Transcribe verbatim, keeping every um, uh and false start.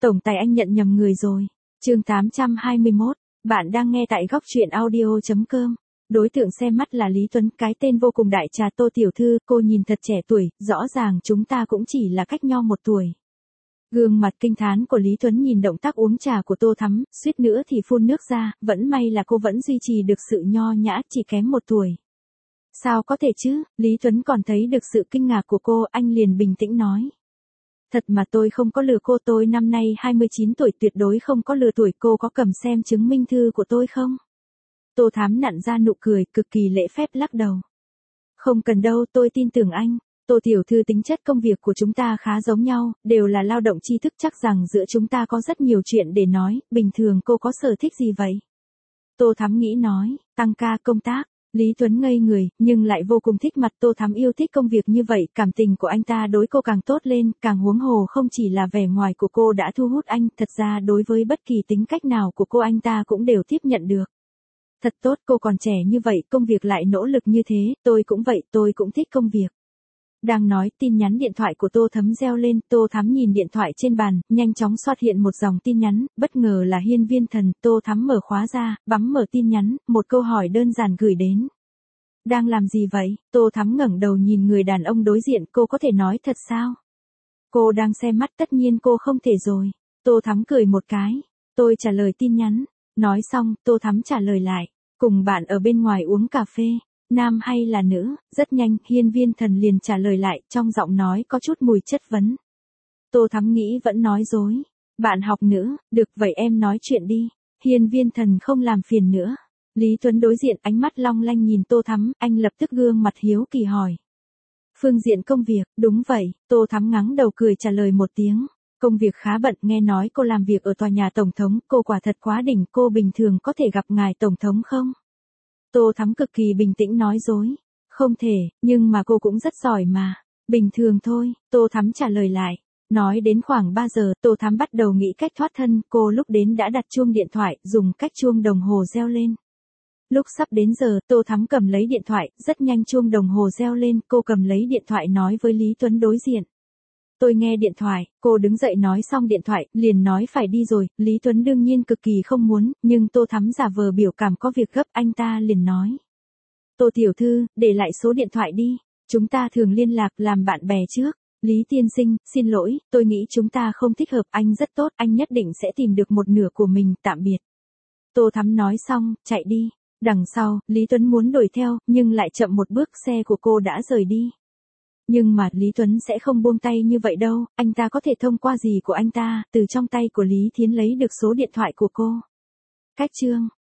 Tổng tài anh nhận nhầm người rồi. Chương tám trăm hai mươi mốt, bạn đang nghe tại góc truyện audio chấm com. Đối tượng xem mắt là Lý Tuấn, cái tên vô cùng đại trà. Tô tiểu thư, cô nhìn thật trẻ tuổi, rõ ràng chúng ta cũng chỉ là cách nhau một tuổi. Gương mặt kinh thán của Lý Tuấn nhìn động tác uống trà của Tô Thắm, suýt nữa thì phun nước ra, vẫn may là cô vẫn duy trì được sự nho nhã, chỉ kém một tuổi. Sao có thể chứ, Lý Tuấn còn thấy được sự kinh ngạc của cô, anh liền bình tĩnh nói. Thật mà tôi không có lừa cô, tôi năm nay hai mươi chín tuổi, tuyệt đối không có lừa tuổi, cô có cầm xem chứng minh thư của tôi không? Tô Thắm nặn ra nụ cười, cực kỳ lễ phép lắc đầu. Không cần đâu, tôi tin tưởng anh. Tô tiểu thư, tính chất công việc của chúng ta khá giống nhau, đều là lao động tri thức, chắc rằng giữa chúng ta có rất nhiều chuyện để nói, bình thường cô có sở thích gì vậy? Tô Thắm nghĩ nói, tăng ca công tác. Lý Tuấn ngây người, nhưng lại vô cùng thích mặt Tô Thắm yêu thích công việc như vậy, cảm tình của anh ta đối cô càng tốt lên, càng huống hồ không chỉ là vẻ ngoài của cô đã thu hút anh, thật ra đối với bất kỳ tính cách nào của cô anh ta cũng đều tiếp nhận được. Thật tốt, cô còn trẻ như vậy, công việc lại nỗ lực như thế, tôi cũng vậy, tôi cũng thích công việc. Đang nói, tin nhắn điện thoại của Tô Thắm reo lên, Tô Thắm nhìn điện thoại trên bàn, nhanh chóng xuất hiện một dòng tin nhắn, bất ngờ là Hiên Viên Thần. Tô Thắm mở khóa ra, bấm mở tin nhắn, một câu hỏi đơn giản gửi đến. Đang làm gì vậy? Tô Thắm ngẩng đầu nhìn người đàn ông đối diện, cô có thể nói thật sao? Cô đang xem mắt, tất nhiên cô không thể rồi. Tô Thắm cười một cái. Tôi trả lời tin nhắn. Nói xong, Tô Thắm trả lời lại. Cùng bạn ở bên ngoài uống cà phê. Nam hay là nữ? Rất nhanh, Hiên Viên Thần liền trả lời lại, trong giọng nói có chút mùi chất vấn. Tô Thắm nghĩ vẫn nói dối. Bạn học nữ, được vậy em nói chuyện đi. Hiên Viên Thần không làm phiền nữa. Lý Tuấn đối diện, ánh mắt long lanh nhìn Tô Thắm, anh lập tức gương mặt hiếu kỳ hỏi. Phương diện công việc, đúng vậy, Tô Thắm ngắng đầu cười trả lời một tiếng. Công việc khá bận, nghe nói cô làm việc ở tòa nhà Tổng thống, cô quả thật quá đỉnh, cô bình thường có thể gặp ngài Tổng thống không? Tô Thắm cực kỳ bình tĩnh nói dối. Không thể, nhưng mà cô cũng rất giỏi mà. Bình thường thôi, Tô Thắm trả lời lại. Nói đến khoảng ba giờ, Tô Thắm bắt đầu nghĩ cách thoát thân, cô lúc đến đã đặt chuông điện thoại, dùng cách chuông đồng hồ reo lên. Lúc sắp đến giờ, Tô Thắm cầm lấy điện thoại, rất nhanh chuông đồng hồ reo lên, cô cầm lấy điện thoại nói với Lý Tuấn đối diện. Tôi nghe điện thoại, cô đứng dậy nói xong điện thoại, liền nói phải đi rồi, Lý Tuấn đương nhiên cực kỳ không muốn, nhưng Tô Thắm giả vờ biểu cảm có việc gấp, anh ta liền nói. Tô tiểu thư, để lại số điện thoại đi, chúng ta thường liên lạc làm bạn bè trước. Lý tiên sinh, xin lỗi, tôi nghĩ chúng ta không thích hợp, anh rất tốt, anh nhất định sẽ tìm được một nửa của mình, tạm biệt. Tô Thắm nói xong, chạy đi. Đằng sau, Lý Tuấn muốn đuổi theo, nhưng lại chậm một bước, xe của cô đã rời đi. Nhưng mà, Lý Tuấn sẽ không buông tay như vậy đâu, anh ta có thể thông qua gì của anh ta, từ trong tay của Lý Thiến lấy được số điện thoại của cô. Cách chương